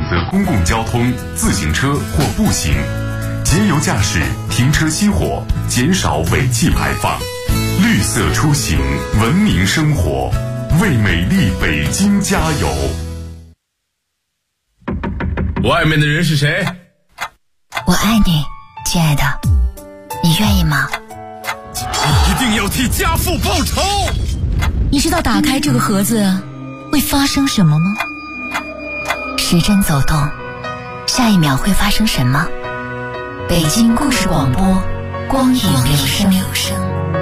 择公共交通、自行车或步行，节油驾驶，停车熄火，减少尾气排放，绿色出行，文明生活，为美丽北京加油。 外面的人是谁？ 我爱你，亲爱的，你愿意吗？ 一定要替家父报仇。 你知道打开这个盒子会发生什么吗？时针走动，下一秒会发生什么？北京故事广播，光影留声。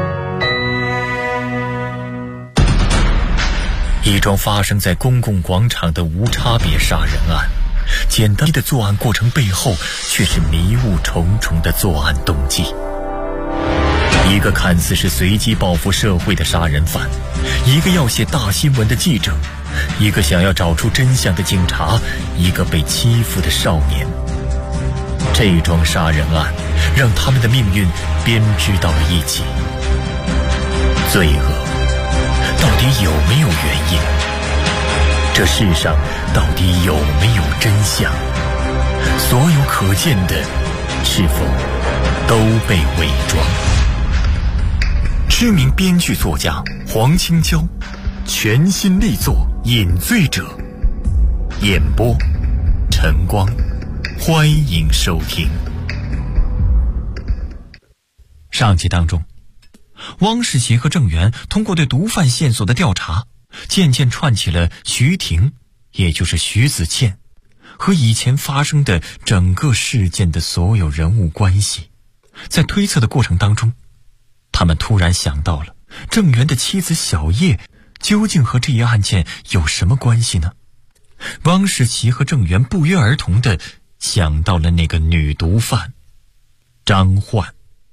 一桩发生在公共广场的无差别杀人案，简单的作案过程背后却是迷雾重重的作案动机。一个看似是随机报复社会的杀人犯，一个要写大新闻的记者，一个想要找出真相的警察，一个被欺负的少年。这桩杀人案让他们的命运编织到了一起。罪恶到底有没有原因？这世上到底有没有真相？所有可见的是否都被伪装？知名编剧作家黄清娇全新力作《饮醉者》，演播晨光，欢迎收听。上集当中，汪世奇和郑源通过对毒贩线索的调查，渐渐串起了徐婷，也就是徐子倩，和以前发生的整个事件的所有人物关系。在推测的过程当中，他们突然想到了郑源的妻子小叶究竟和这一案件有什么关系呢？汪世奇和郑源不约而同地想到了那个女毒贩张焕。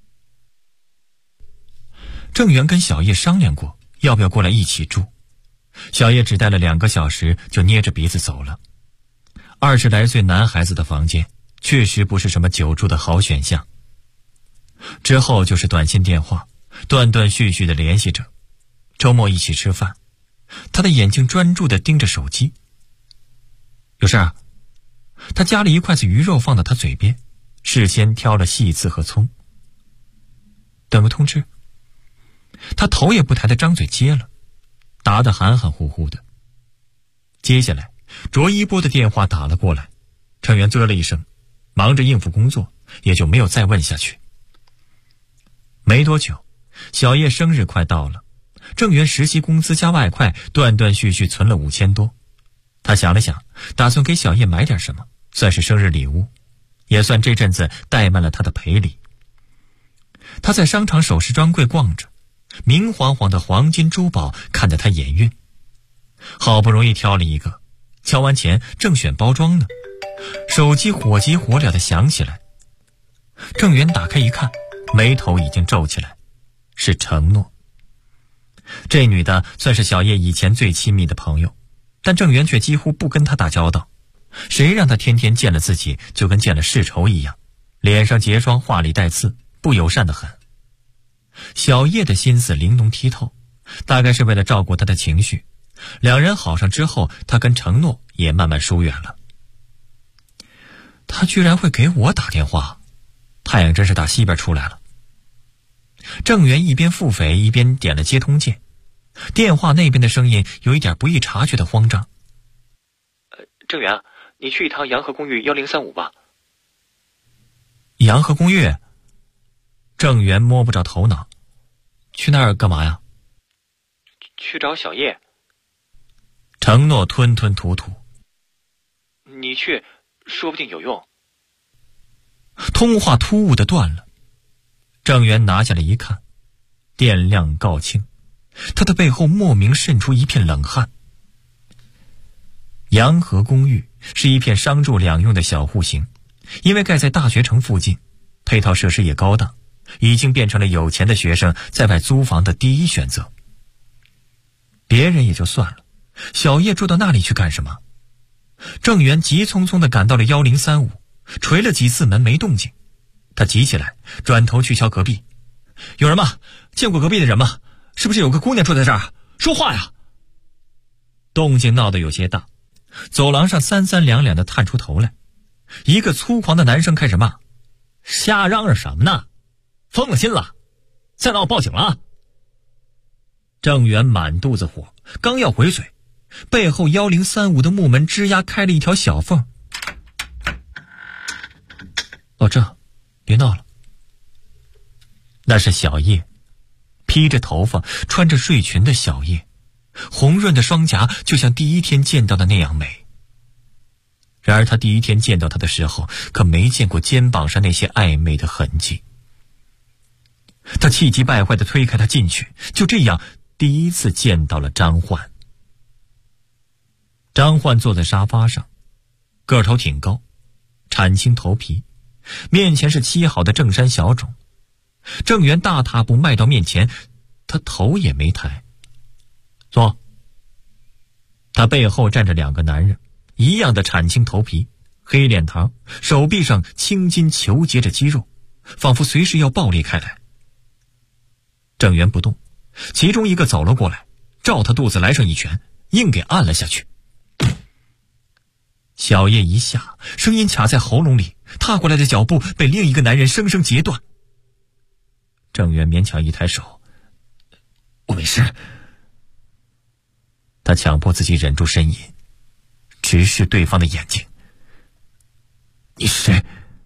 郑源跟小叶商量过要不要过来一起住，小叶只待了2个小时就捏着鼻子走了。20来岁男孩子的房间确实不是什么久住的好选项。之后就是短信电话，断断续续的联系着，周末一起吃饭，他的眼睛专注地盯着手机。有事啊？他夹了一筷子鱼肉放到他嘴边，事先挑了细刺和葱。等个通知。他头也不抬地张嘴接了，答得含含糊糊的。接下来卓一波的电话打了过来，郑源啧了一声，忙着应付工作，也就没有再问下去。没多久，小叶生日快到了，郑源实习工资加外快断断续续存了5000多。他想了想，打算给小叶买点什么，算是生日礼物，也算这阵子怠慢了他的赔礼。他在商场首饰专柜逛着，明晃晃的黄金珠宝看得他眼晕，好不容易挑了一个，交完钱正选包装呢，手机火急火燎地响起来。郑源打开一看，眉头已经皱起来，是承诺。这女的算是小叶以前最亲密的朋友，但郑源却几乎不跟她打交道，谁让她天天见了自己就跟见了世仇一样，脸上结霜，话里带刺，不友善得很。小叶的心思玲珑剔透，大概是为了照顾她的情绪，两人好上之后，她跟承诺也慢慢疏远了。她居然会给我打电话，太阳真是打西边出来了。郑源一边腹诽一边点了接通键，电话那边的声音有一点不易察觉的慌张。 郑源，你去一趟洋河公寓1035吧。 洋河公寓？郑源摸不着头脑，去那儿干嘛呀？ 去找小叶。 承诺吞吞吐吐。 你去，说不定有用。 通话突兀地断了，郑源拿下来一看，电量告罄，他的背后莫名渗出一片冷汗。洋河公寓是一片商住两用的小户型，因为盖在大学城附近，配套设施也高档，已经变成了有钱的学生在外租房的第一选择。别人也就算了，小叶住到那里去干什么？郑源急匆匆地赶到了1035，捶了几次门没动静，他急起来，转头去敲隔壁。有人吗？见过隔壁的人吗？是不是有个姑娘住在这儿？说话呀！动静闹得有些大， 走廊上三三两两的探出头来，一个粗狂的男生开始骂：“瞎嚷嚷什么呢？疯了心了！再闹报警了啊！”郑源满肚子火，刚要回嘴，背后1035的木门吱呀开了一条小缝。老郑，别闹了。那是小叶，披着头发，穿着睡裙的小叶，红润的双颊就像第一天见到的那样美。然而他第一天见到她的时候，可没见过肩膀上那些暧昧的痕迹。他气急败坏地推开她进去，就这样第一次见到了张焕。张焕坐在沙发上，个头挺高，铲青头皮，面前是沏好的正山小种。郑源大踏步迈到面前，他头也没抬。坐。他背后站着两个男人，一样的铲青头皮，黑脸膛，手臂上青筋球结着肌肉，仿佛随时要爆裂开来。郑源不动，其中一个走了过来，照他肚子来上一拳，硬给按了下去。小叶一下，声音卡在喉咙里，踏过来的脚步被另一个男人生生截断。郑源勉强一抬手：“我没事。”他强迫自己忍住呻吟，直视对方的眼睛：“你是谁？”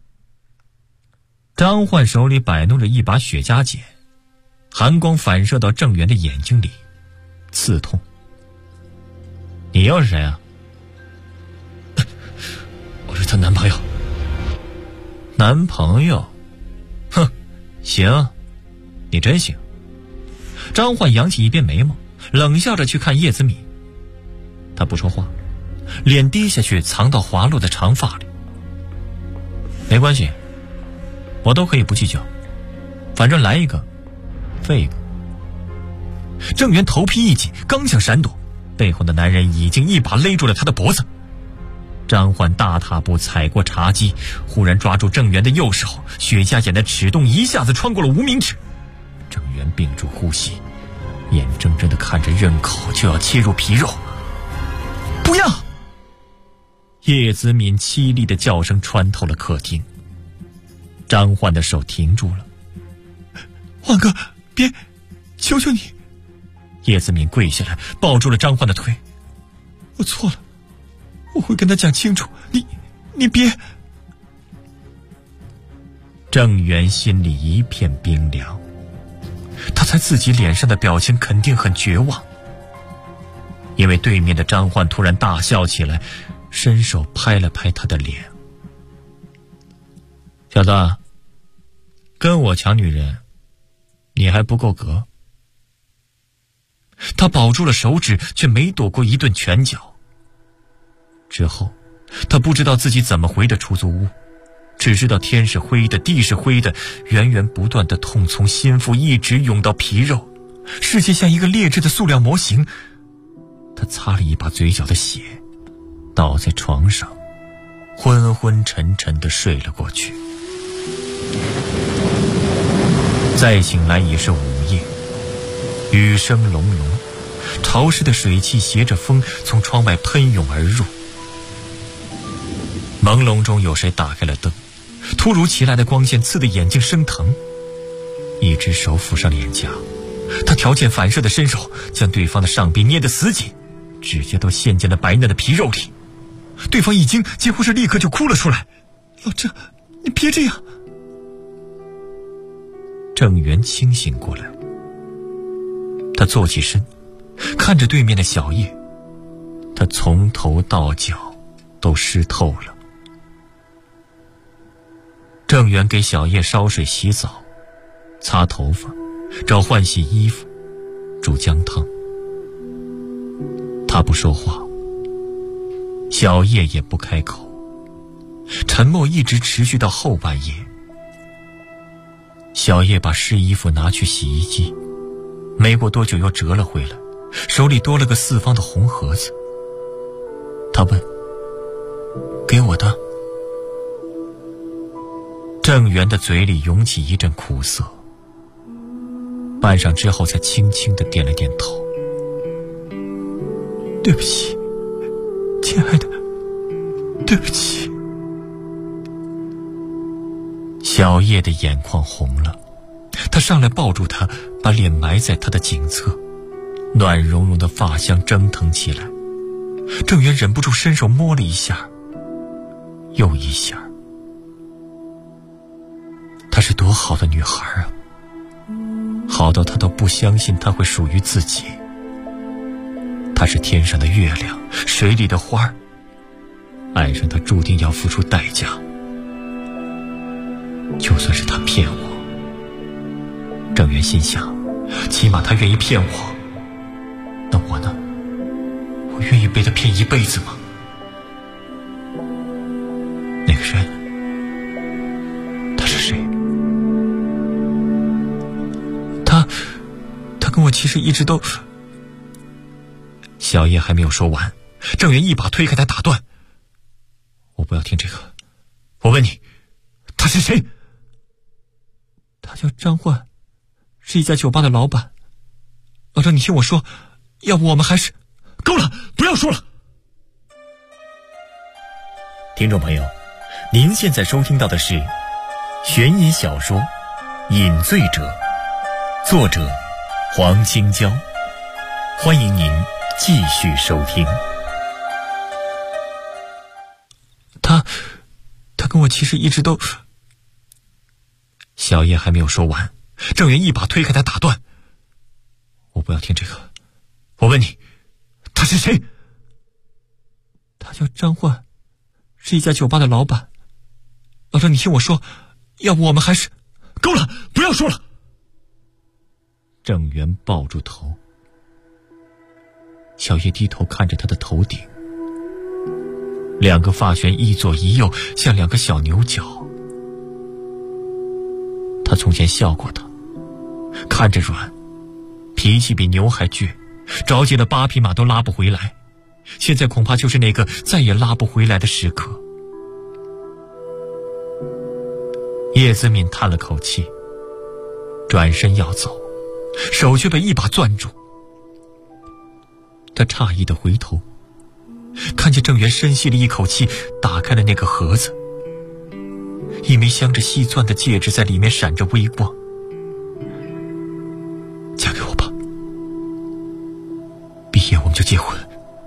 张焕手里摆弄着一把雪茄剪，寒光反射到郑源的眼睛里，刺痛。“你又是谁啊？”“我是她男朋友。”“男朋友？哼，行，你真行。”张焕扬起一边眉毛，冷笑着去看叶子敏。他不说话，脸低下去藏到滑落的长发里。“没关系，我都可以不计较，反正来一个废一个。”郑源头皮一紧，刚想闪躲，背后的男人已经一把勒住了他的脖子。张焕大踏步踩过茶几，忽然抓住郑源的右手，雪茄剪的齿洞一下子穿过了无名指。郑源屏住呼吸，眼睁睁地看着刃口就要切入皮肉。“不要！”叶子敏凄厉的叫声穿透了客厅。张焕的手停住了。“焕哥，别，求求你！”叶子敏跪下来，抱住了张焕的腿。“我错了，我会跟他讲清楚，你别。”郑源心里一片冰凉，他猜自己脸上的表情肯定很绝望，因为对面的张焕突然大笑起来，伸手拍了拍他的脸。“小子，跟我抢女人，你还不够格。”他保住了手指，却没躲过一顿拳脚。之后他不知道自己怎么回的出租屋，只知道天是灰的，地是灰的，源源不断的痛从心腹一直涌到皮肉，世界像一个劣质的塑料模型。他擦了一把嘴角的血，倒在床上，昏昏沉沉地睡了过去。再醒来已是午夜，雨声隆隆，潮湿的水汽携着风从窗外喷涌而入。朦胧中有谁打开了灯，突如其来的光线刺得眼睛生疼。一只手扶上脸颊，他条件反射的伸手将对方的上臂捏得死紧，指甲都陷进了白嫩的皮肉里。对方一惊，几乎是立刻就哭了出来：“老郑，你别这样！”郑源清醒过来，他坐起身，看着对面的小叶，他从头到脚都湿透了。郑源给小叶烧水洗澡，擦头发，找换洗衣服，煮姜汤。他不说话，小叶也不开口，沉默一直持续到后半夜。小叶把湿衣服拿去洗衣机，没过多久又折了回来，手里多了个四方的红盒子。他问：“给我的？”郑源的嘴里涌起一阵苦涩，半晌之后才轻轻地点了点头：“对不起，亲。” 亲爱的，对不起。小叶的眼眶红了，他上来抱住她，把脸埋在她的颈侧，暖融融的发香蒸腾起来。郑源忍不住伸手摸了一下又一下。她是多好的女孩啊，好到他都不相信她会属于自己。她是天上的月亮，水里的花儿，爱上她注定要付出代价。就算是他骗我，郑源心想，起码他愿意骗我，那我呢？我愿意被他骗一辈子吗？那个人，他是谁？他跟我其实一直都……小叶还没有说完，郑源一把推开他，打断：“我不要听这个，我问你，他是谁？”他叫张焕，是一家酒吧的老板。老张，你听我说，要不我们还是…… 够了，不要说了。 听众朋友，您现在收听到的是悬疑小说《饮醉者》，作者黄青椒。欢迎您继续收听。 他跟我其实一直都……小叶还没有说完，郑源一把推开他，打断：“我不要听这个，我问你，他是谁？”他叫张焕，是一家酒吧的老板。老张，你听我说，要不我们还是…… 够了，不要说了。 郑源抱住头，小叶低头看着他的头顶，两个发旋一左一右，像两个小牛角。他从前笑过他，看着软，脾气比牛还倔，着急了8匹马都拉不回来，现在恐怕就是那个再也拉不回来的时刻。叶子敏叹了口气，转身要走，手却被一把攥住。他诧异地回头，看见郑源深吸了一口气，打开了那个盒子，一枚镶着细钻的戒指在里面闪着微光。嫁给我吧，毕业我们就结婚。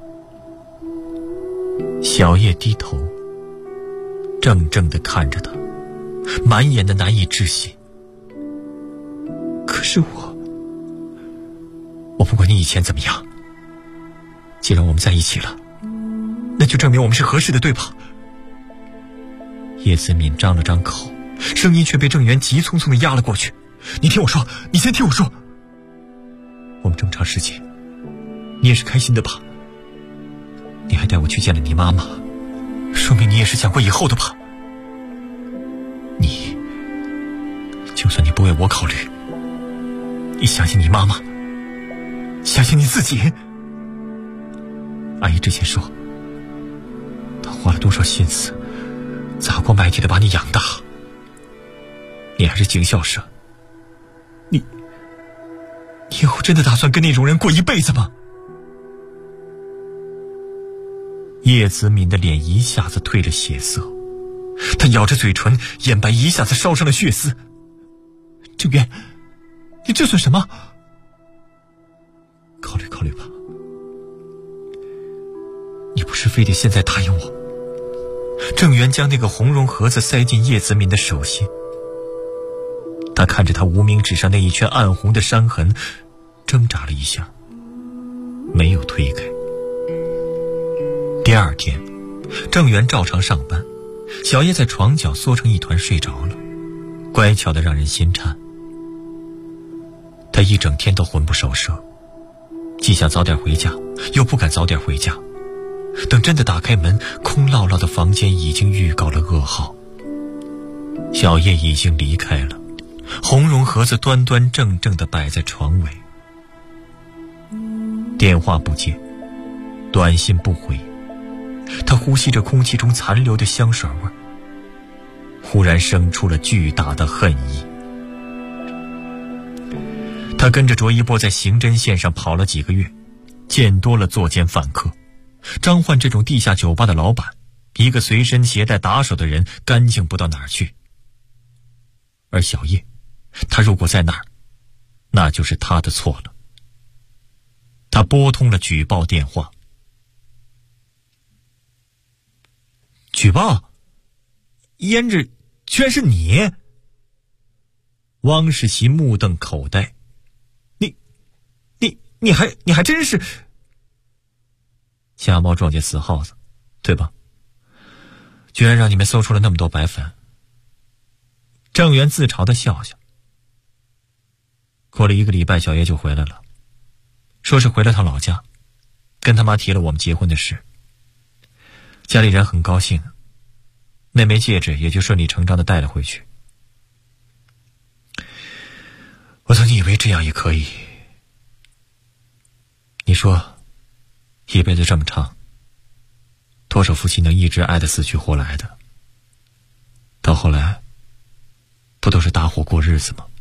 小叶低头，怔怔地看着他，满眼的难以置信。可是我不管你以前怎么样，既然我们在一起了，那就证明我们是合适的，对吧？叶子敏张了张口，声音却被郑源急匆匆地压了过去：“你听我说，你先听我说。我们这么长时间，你也是开心的吧？你还带我去见了你妈妈，说明你也是想过以后的吧？你，就算你不为我考虑，你相信你妈妈，相信你自己。阿姨之前说，她花了多少心思，砸锅卖铁的把你养大，你还是警校生，你以后真的打算跟那种人过一辈子吗？”叶子敏的脸一下子褪着血色，她咬着嘴唇，眼白一下子烧上了血丝。“郑源，你这算什么？考虑考虑吧，你不是非得现在答应我。”郑源将那个红绒盒子塞进叶子敏的手心，他看着他无名指上那一圈暗红的伤痕，挣扎了一下，没有推开。第二天，郑源照常上班，小叶在床角缩成一团睡着了，乖巧的让人心颤。他一整天都魂不守舍，既想早点回家，又不敢早点回家。等真的打开门，空落落的房间已经预告了噩耗。小叶已经离开了，红绒盒子端端正正地摆在床尾，电话不接，短信不回。他呼吸着空气中残留的香水味，忽然生出了巨大的恨意。他跟着卓一波在刑侦线上跑了几个月，见多了作奸犯科， 张焕这种地下酒吧的老板，一个随身携带打手的人，干净不到哪儿去。而小叶，他如果在那儿，那就是他的错了。他拨通了举报电话。举报？胭脂居然是你？汪世奇目瞪口呆。你还真是瞎猫撞见死耗子，对吧？居然让你们搜出了那么多白粉。郑源自嘲地笑笑。过了1个礼拜，小叶就回来了，说是回了趟老家，跟他妈提了我们结婚的事。家里人很高兴，那枚戒指也就顺理成章地带了回去。我曾经以为这样也可以。你说，一辈子这么长，多少夫妻能一直爱得死去活来的？到后来，不都是搭伙过日子吗？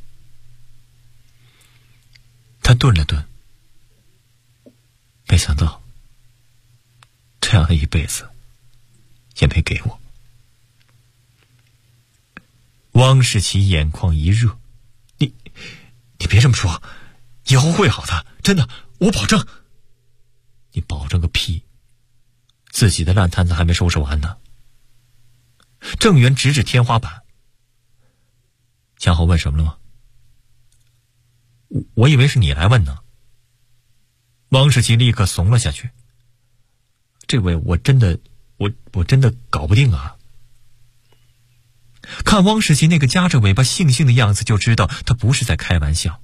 他顿了顿，没想到，这样的一辈子，也没给我。汪世奇眼眶一热，你别这么说，以后会好的，真的，我保证。你保证个屁！自己的烂摊子还没收拾完呢。郑源指指天花板。想好问什么了吗？我以为是你来问呢。汪世奇立刻怂了下去。这位我真的搞不定啊。看汪世奇那个夹着尾巴悻悻的样子，就知道他不是在开玩笑。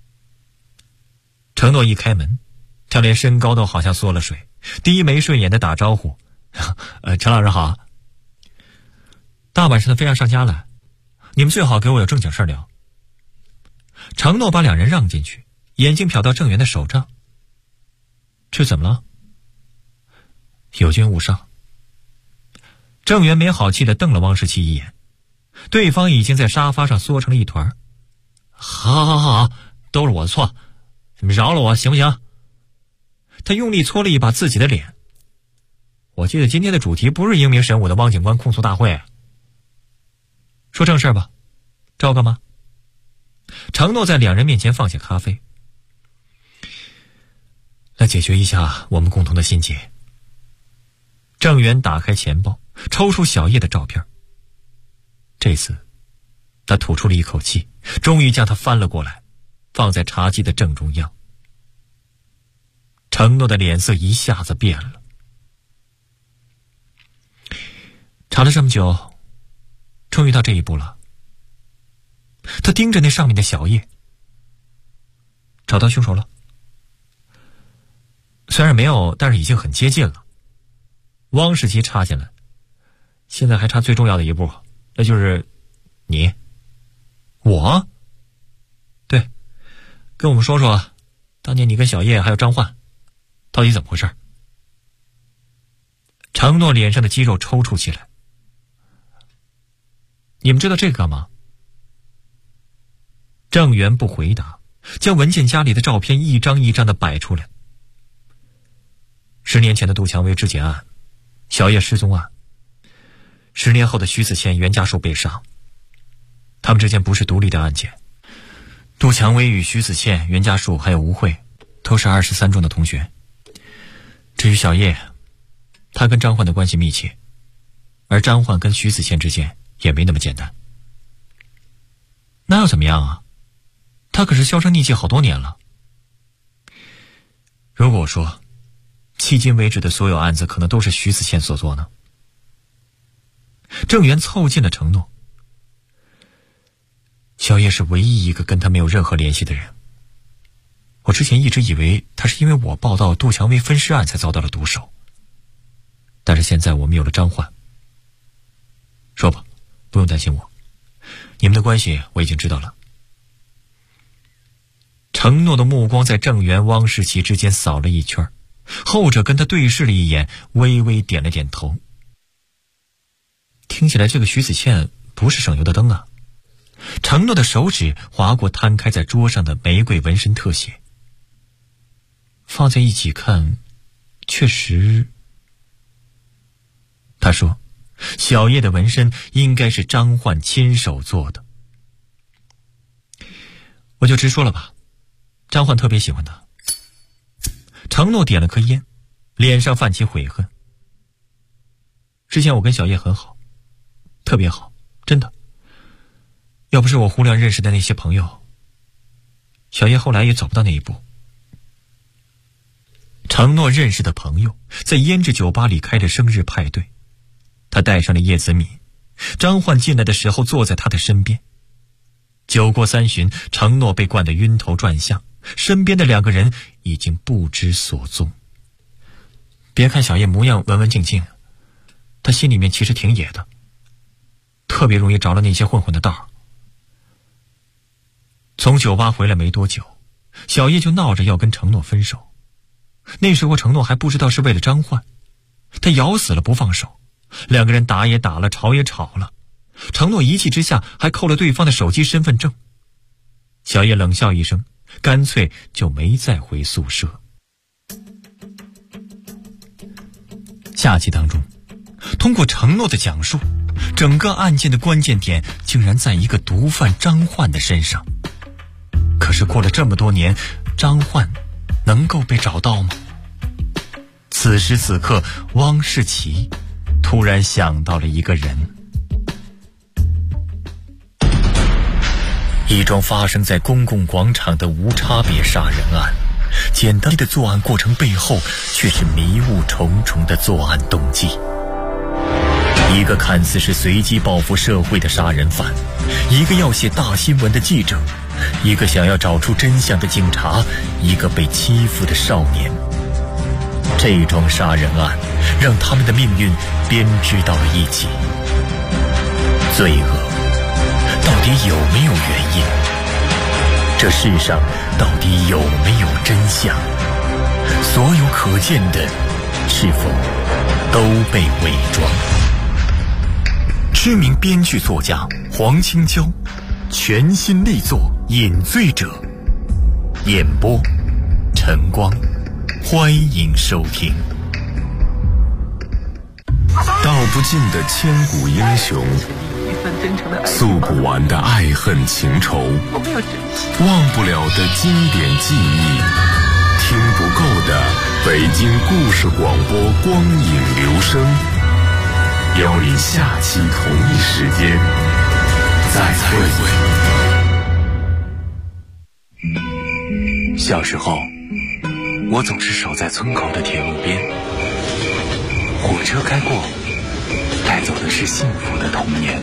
承诺一开门，他连身高都好像缩了水，低眉顺眼的打招呼：“陈老师好。大晚上的非要上家来，你们最好给我有正经事聊。”承诺把两人让进去，眼睛瞟到郑源的手杖。这怎么了？有惊无伤。郑源没好气地瞪了汪世奇一眼，对方已经在沙发上缩成了一团。好，都是我的错，你们饶了我行不行？他用力搓了一把自己的脸。我记得今天的主题不是英明神武的汪警官控诉大会。说正事吧，找干嘛？承诺在两人面前放下咖啡。来解决一下我们共同的心结。郑源打开钱包，抽出小叶的照片。这次他吐出了一口气，终于将它翻了过来，放在茶几的正中央。承诺的脸色一下子变了。查了这么久，终于到这一步了。他盯着那上面的小叶。找到凶手了？虽然没有，但是已经很接近了。汪世奇插进来，现在还差最重要的一步，那就是你。我？对，跟我们说说，当年你跟小叶还有张焕，到底怎么回事？承诺脸上的肌肉抽搐起来。你们知道这个干嘛？郑源不回答，将文件夹里的照片一张一张地摆出来。10年前的杜蔷薇肢解案，小叶失踪案，10年后的徐子倩、袁家树被杀，他们之间不是独立的案件。杜蔷薇与徐子倩、袁家树还有吴慧都是23中的同学。至于小叶，他跟张焕的关系密切，而张焕跟徐子倩之间也没那么简单。那又怎么样啊？他可是销声匿迹好多年了。如果我说迄今为止的所有案子可能都是徐子倩所做呢？郑源凑近了承诺。小叶是唯一一个跟他没有任何联系的人。我之前一直以为他是因为我报道杜蔷薇分尸案才遭到了毒手，但是现在我们有了张焕。说吧，不用担心我，你们的关系我已经知道了。承诺的目光在郑源、汪世奇之间扫了一圈，后者跟他对视了一眼，微微点了点头。听起来这个徐子倩不是省油的灯啊。承诺的手指划过摊开在桌上的玫瑰纹身特写，放在一起看，确实他说小叶的纹身应该是张焕亲手做的。我就直说了吧，张焕特别喜欢他。承诺点了颗烟，脸上泛起悔恨。之前我跟小叶很好，特别好，真的。要不是我胡乱认识的那些朋友，小叶后来也走不到那一步。承诺认识的朋友在胭脂酒吧里开着生日派对，他带上了叶子敏。张焕进来的时候坐在他的身边。酒过三巡，承诺被灌得晕头转向，身边的两个人已经不知所踪。别看小叶模样文文静静，他心里面其实挺野的，特别容易着了那些混混的道。从酒吧回来没多久，小叶就闹着要跟承诺分手。那时候承诺还不知道是为了张焕，他咬死了不放手，两个人打也打了，吵也吵了。承诺一气之下还扣了对方的手机身份证。小叶冷笑一声，干脆就没再回宿舍。下集当中，通过承诺的讲述，整个案件的关键点竟然在一个毒贩张焕的身上。可是过了这么多年，张焕能够被找到吗？此时此刻，汪世奇突然想到了一个人。一桩发生在公共广场的无差别杀人案，简单的作案过程背后却是迷雾重重的作案动机。一个看似是随机报复社会的杀人犯，一个要写大新闻的记者，一个想要找出真相的警察，一个被欺负的少年。这桩杀人案让他们的命运编织到了一起。罪恶到底有没有原因？这世上到底有没有真相？所有可见的是否都被伪装？知名编剧作家黄清娇全新力作《饮醉者》，演播晨光，欢迎收听。 道不尽的千古英雄，诉不完的爱恨情仇，忘不了的经典记忆，听不够的北京故事广播光影留声，邀你下期同一时间再会。 小时候，我总是守在村口的铁路边，火车开过，带走的是幸福的童年。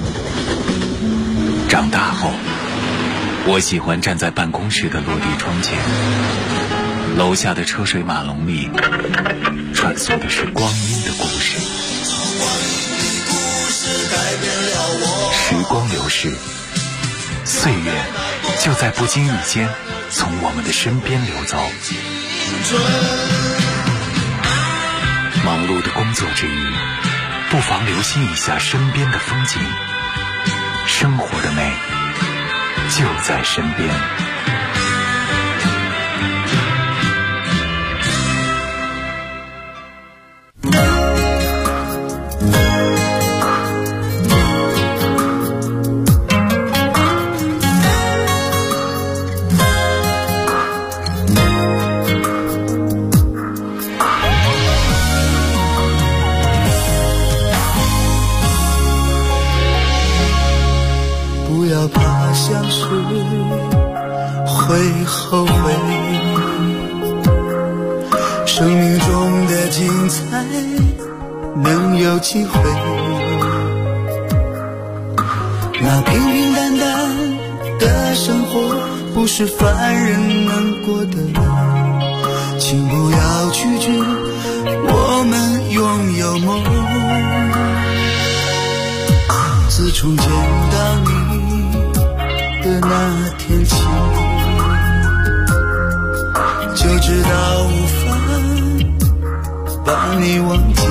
长大后，我喜欢站在办公室的落地窗前，楼下的车水马龙里穿梭的是光阴的故事。时光流逝，岁月就在不经意间从我们的身边流走。忙碌的工作之余，不妨留心一下身边的风景，生活的美就在身边。 会后悔，生命中的精彩能有机会，那平平淡淡的生活不是凡人能过的，请不要拒绝我们拥有梦。自从见到你的那天起，就知道无法把你忘记。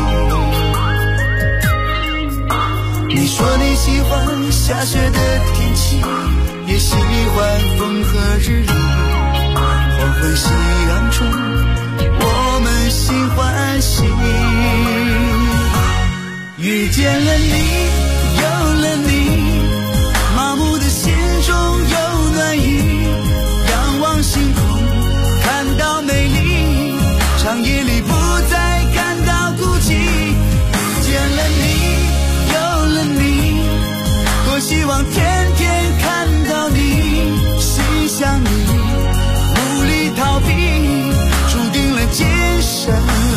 你说你喜欢下雪的天气，也喜欢风和日丽，黄昏夕阳中，我们心欢喜。 遇见了你，有了你，麻木的心中有暖意，仰望星空看到美丽，长夜里不再感到孤寂。遇见了你，有了你，多希望天天看到你，心想你，无力逃避，注定了今生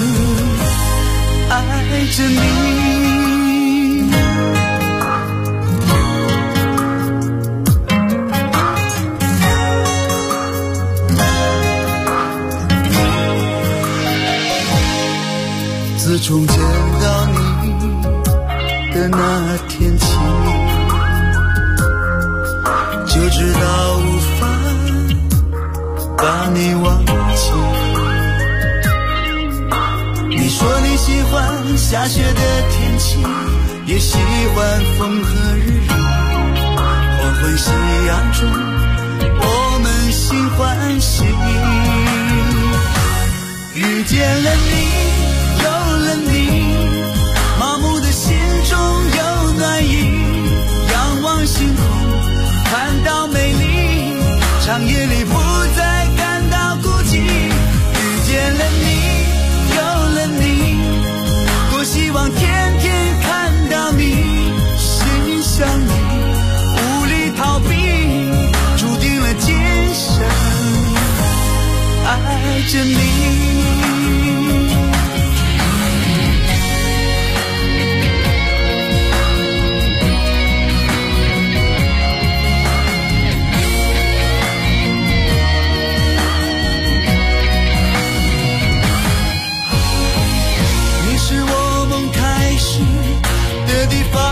爱着你。自从见到你的那天起，就知道无法把你忘记。你说你喜欢下雪的天气，也喜欢风和日丽，黄昏夕阳中我们心欢喜。遇见了你，有了你，麻木的心中有暖意，仰望星空看到美丽，长夜里不再感到孤寂。遇见了你，有了你，多希望天天看到你，心想你，无力逃避，注定了今生爱着你。的地方，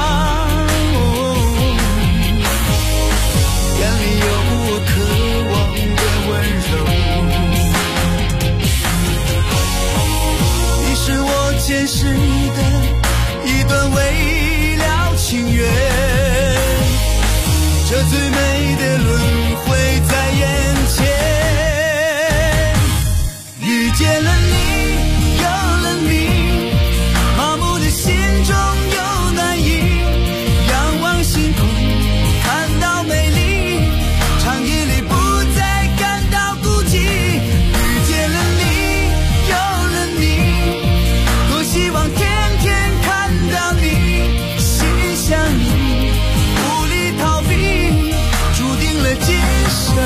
眼里有我渴望的温柔，你是我前世的一段未了情缘，这最美的轮回在眼前。遇见了你，有了你，麻木的心中有暖意，仰望星空看到美丽，长夜里不再感到孤寂。遇见了你，有了你，多希望天天看到你，心想你，无力逃避，注定了今生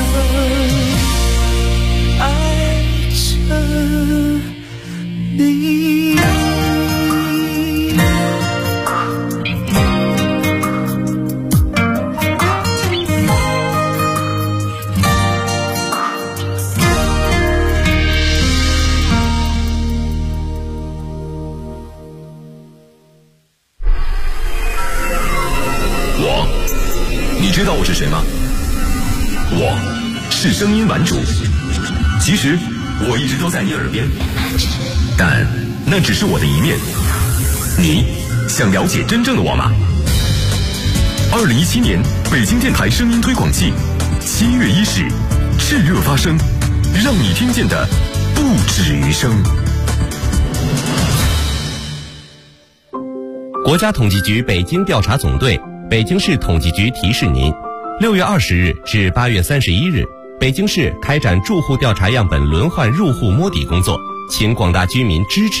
爱着你。 你知道我是谁吗？我是声音玩主。其实我一直都在你耳边，但那只是我的一面。你想了解真正的我吗？2017年北京电台声音推广季7月1日炽热发声，让你听见的不止于声。 国家统计局北京调查总队、北京市统计局提示您：6月20日至8月31日，北京市开展住户调查样本轮换入户摸底工作，请广大居民支持